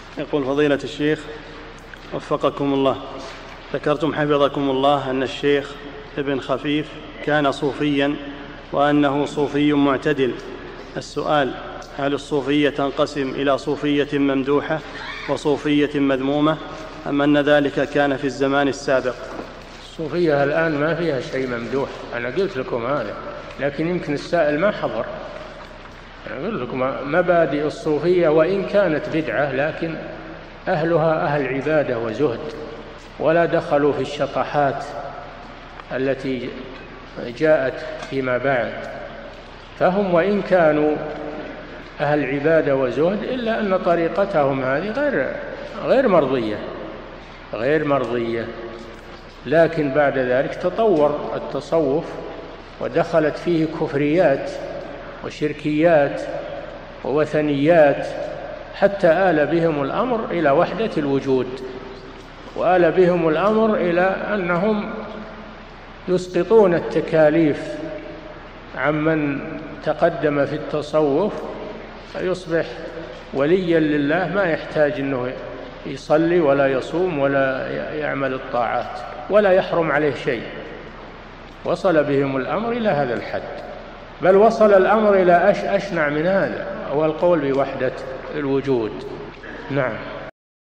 يقول فضيلة الشيخ وفقكم الله، ذكرتم حفظكم الله أن الشيخ ابن خفيف كان صوفيا وأنه صوفي معتدل. السؤال: هل الصوفية تنقسم إلى صوفية ممدوحة وصوفية مذمومة، أم أن ذلك كان في الزمان السابق؟ الصوفية الآن ما فيها شيء ممدوح، أنا قلت لكم هذا، لكن يمكن السائل ما حضر. أنا قلت لكم مبادئ الصوفية وإن كانت بدعة لكن أهلها أهل عبادة وزهد، ولا دخلوا في الشطحات التي جاءت فيما بعد، فهم وإن كانوا أهل عبادة وزهد إلا أن طريقتهم هذه غير مرضية. لكن بعد ذلك تطور التصوف ودخلت فيه كفريات وشركيات ووثنيات، حتى آل بهم الأمر إلى وحدة الوجود، وآل بهم الأمر إلى أنهم يسقطون التكاليف عمن تقدم في التصوف، فيصبح وليا لله ما يحتاج أنه يصلي ولا يصوم ولا يعمل الطاعات ولا يحرم عليه شيء. وصل بهم الأمر إلى هذا الحد، بل وصل الأمر إلى أشنع من هذا، هو القول بوحدة الوجود. نعم.